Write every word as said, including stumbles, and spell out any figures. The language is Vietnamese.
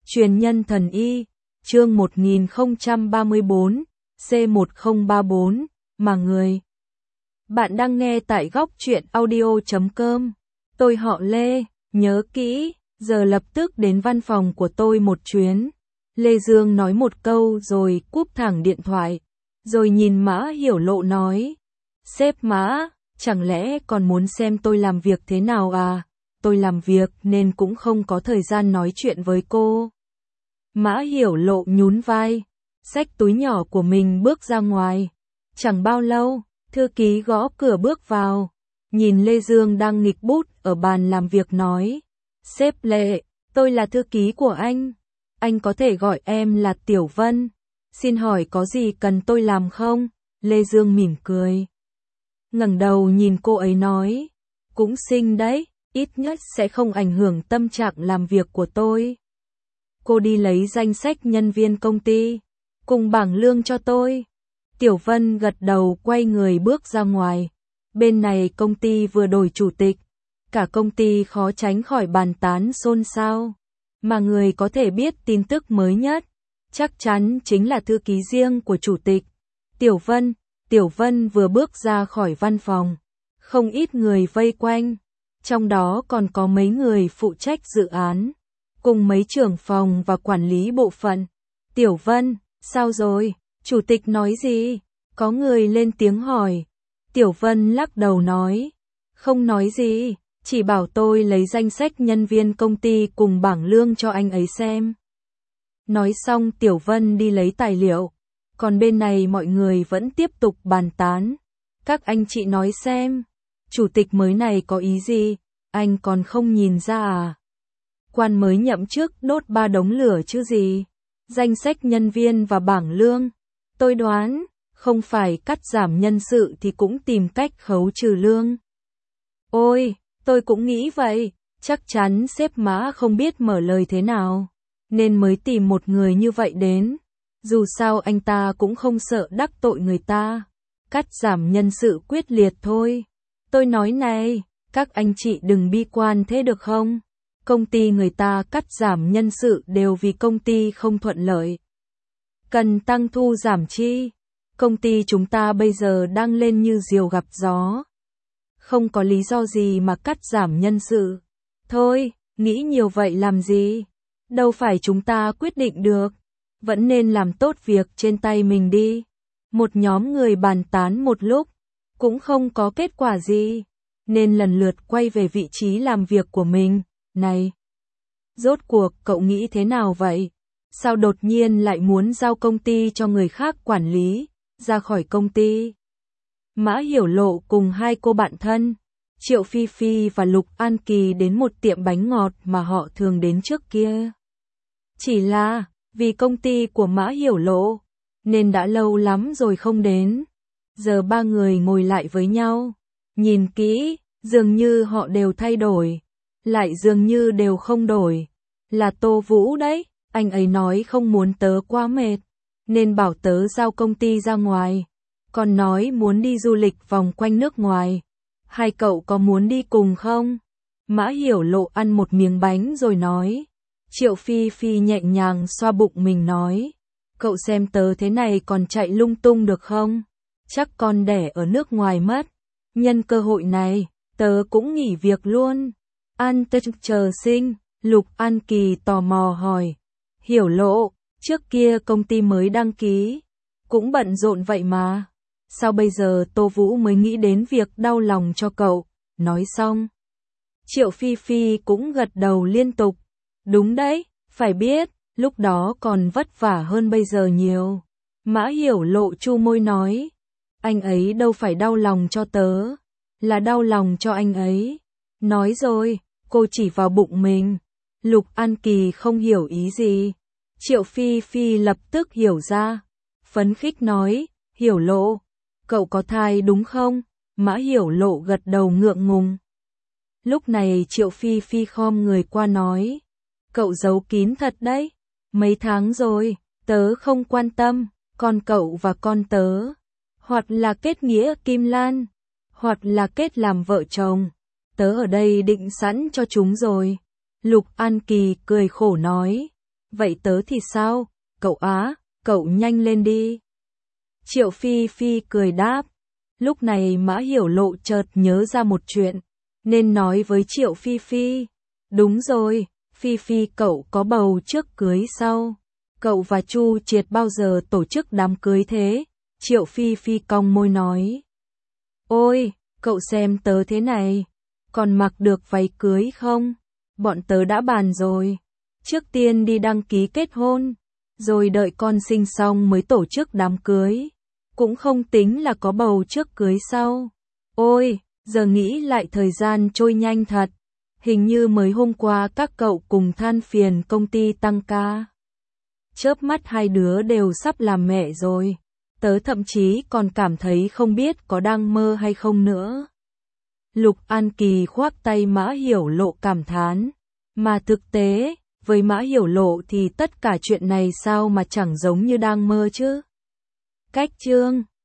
Truyền nhân thần y, chương một nghìn không trăm ba mươi tư, C một không ba tư, mà người. Bạn đang nghe tại góc truyện audio chấm com. Tôi họ Lê, nhớ kỹ, giờ lập tức đến văn phòng của tôi một chuyến. Lê Dương nói một câu rồi cúp thẳng điện thoại, rồi nhìn Mã Hiểu Lộ nói. Sếp Mã, chẳng lẽ còn muốn xem tôi làm việc thế nào à? Tôi làm việc nên cũng không có thời gian nói chuyện với cô. Mã Hiểu Lộ nhún vai, xách túi nhỏ của mình bước ra ngoài. Chẳng bao lâu, thư ký gõ cửa bước vào, nhìn Lê Dương đang nghịch bút ở bàn làm việc nói. Sếp Lê, tôi là thư ký của anh. Anh có thể gọi em là Tiểu Vân. Xin hỏi có gì cần tôi làm không? Lê Dương mỉm cười, ngẩng đầu nhìn cô ấy nói. Cũng xinh đấy, ít nhất sẽ không ảnh hưởng tâm trạng làm việc của tôi. Cô đi lấy danh sách nhân viên công ty, cùng bảng lương cho tôi. Tiểu Vân gật đầu quay người bước ra ngoài. Bên này công ty vừa đổi chủ tịch, cả công ty khó tránh khỏi bàn tán xôn xao. Mà người có thể biết tin tức mới nhất, chắc chắn chính là thư ký riêng của chủ tịch, Tiểu Vân. Tiểu Vân vừa bước ra khỏi văn phòng, không ít người vây quanh, trong đó còn có mấy người phụ trách dự án, cùng mấy trưởng phòng và quản lý bộ phận. Tiểu Vân, sao rồi? Chủ tịch nói gì? Có người lên tiếng hỏi. Tiểu Vân lắc đầu nói, không nói gì, chỉ bảo tôi lấy danh sách nhân viên công ty cùng bảng lương cho anh ấy xem. Nói xong Tiểu Vân đi lấy tài liệu, còn bên này mọi người vẫn tiếp tục bàn tán. Các anh chị nói xem, chủ tịch mới này có ý gì, anh còn không nhìn ra à? Quan mới nhậm chức đốt ba đống lửa chứ gì? Danh sách nhân viên và bảng lương, tôi đoán, không phải cắt giảm nhân sự thì cũng tìm cách khấu trừ lương. Ôi, tôi cũng nghĩ vậy, chắc chắn sếp Mã không biết mở lời thế nào, nên mới tìm một người như vậy đến. Dù sao anh ta cũng không sợ đắc tội người ta, cắt giảm nhân sự quyết liệt thôi. Tôi nói này, các anh chị đừng bi quan thế được không? Công ty người ta cắt giảm nhân sự đều vì công ty không thuận lợi, cần tăng thu giảm chi. Công ty chúng ta bây giờ đang lên như diều gặp gió, không có lý do gì mà cắt giảm nhân sự. Thôi, nghĩ nhiều vậy làm gì? Đâu phải chúng ta quyết định được, vẫn nên làm tốt việc trên tay mình đi. Một nhóm người bàn tán một lúc, cũng không có kết quả gì, nên lần lượt quay về vị trí làm việc của mình. Này, rốt cuộc cậu nghĩ thế nào vậy? Sao đột nhiên lại muốn giao công ty cho người khác quản lý, ra khỏi công ty? Mã Hiểu Lộ cùng hai cô bạn thân, Triệu Phi Phi và Lục An Kỳ đến một tiệm bánh ngọt mà họ thường đến trước kia. Chỉ là, vì công ty của Mã Hiểu Lộ, nên đã lâu lắm rồi không đến. Giờ ba người ngồi lại với nhau, nhìn kỹ, dường như họ đều thay đổi, lại dường như đều không đổi. Là Tô Vũ đấy, anh ấy nói không muốn tớ quá mệt, nên bảo tớ giao công ty ra ngoài, còn nói muốn đi du lịch vòng quanh nước ngoài. Hai cậu có muốn đi cùng không? Mã Hiểu Lộ ăn một miếng bánh rồi nói. Triệu Phi Phi nhẹ nhàng xoa bụng mình nói, cậu xem tớ thế này còn chạy lung tung được không? Chắc con đẻ ở nước ngoài mất. Nhân cơ hội này, tớ cũng nghỉ việc luôn. An tớ chờ sinh. Lục An Kỳ tò mò hỏi. Hiểu Lộ, trước kia công ty mới đăng ký, cũng bận rộn vậy mà. Sao bây giờ Tô Vũ mới nghĩ đến việc đau lòng cho cậu? Nói xong, Triệu Phi Phi cũng gật đầu liên tục. Đúng đấy, phải biết, lúc đó còn vất vả hơn bây giờ nhiều. Mã Hiểu Lộ chu môi nói, anh ấy đâu phải đau lòng cho tớ, là đau lòng cho anh ấy. Nói rồi, cô chỉ vào bụng mình. Lục An Kỳ không hiểu ý gì. Triệu Phi Phi lập tức hiểu ra, phấn khích nói, Hiểu Lộ, cậu có thai đúng không? Mã Hiểu Lộ gật đầu ngượng ngùng. Lúc này Triệu Phi Phi khom người qua nói, cậu giấu kín thật đấy, mấy tháng rồi, tớ không quan tâm, con cậu và con tớ, hoặc là kết nghĩa kim lan, hoặc là kết làm vợ chồng, tớ ở đây định sẵn cho chúng rồi. Lục An Kỳ cười khổ nói, Vậy tớ thì sao? Cậu á, cậu nhanh lên đi. Triệu Phi Phi cười đáp. Lúc này Mã Hiểu Lộ chợt nhớ ra một chuyện, nên nói với Triệu Phi Phi. Đúng rồi, Phi Phi cậu có bầu trước cưới sau. Cậu và Chu Triệt bao giờ tổ chức đám cưới thế? Triệu Phi Phi cong môi nói. Ôi, cậu xem tớ thế này, còn mặc được váy cưới không? Bọn tớ đã bàn rồi. Trước tiên đi đăng ký kết hôn, rồi đợi con sinh xong mới tổ chức đám cưới. Cũng không tính là có bầu trước cưới sau. Ôi, giờ nghĩ lại thời gian trôi nhanh thật. Hình như mới hôm qua các cậu cùng than phiền công ty tăng ca. Chớp mắt hai đứa đều sắp làm mẹ rồi. Tớ thậm chí còn cảm thấy không biết có đang mơ hay không nữa. Lục An Kỳ khoác tay Mã Hiểu Lộ cảm thán. Mà thực tế, với Mã Hiểu Lộ thì tất cả chuyện này sao mà chẳng giống như đang mơ chứ. Cách chương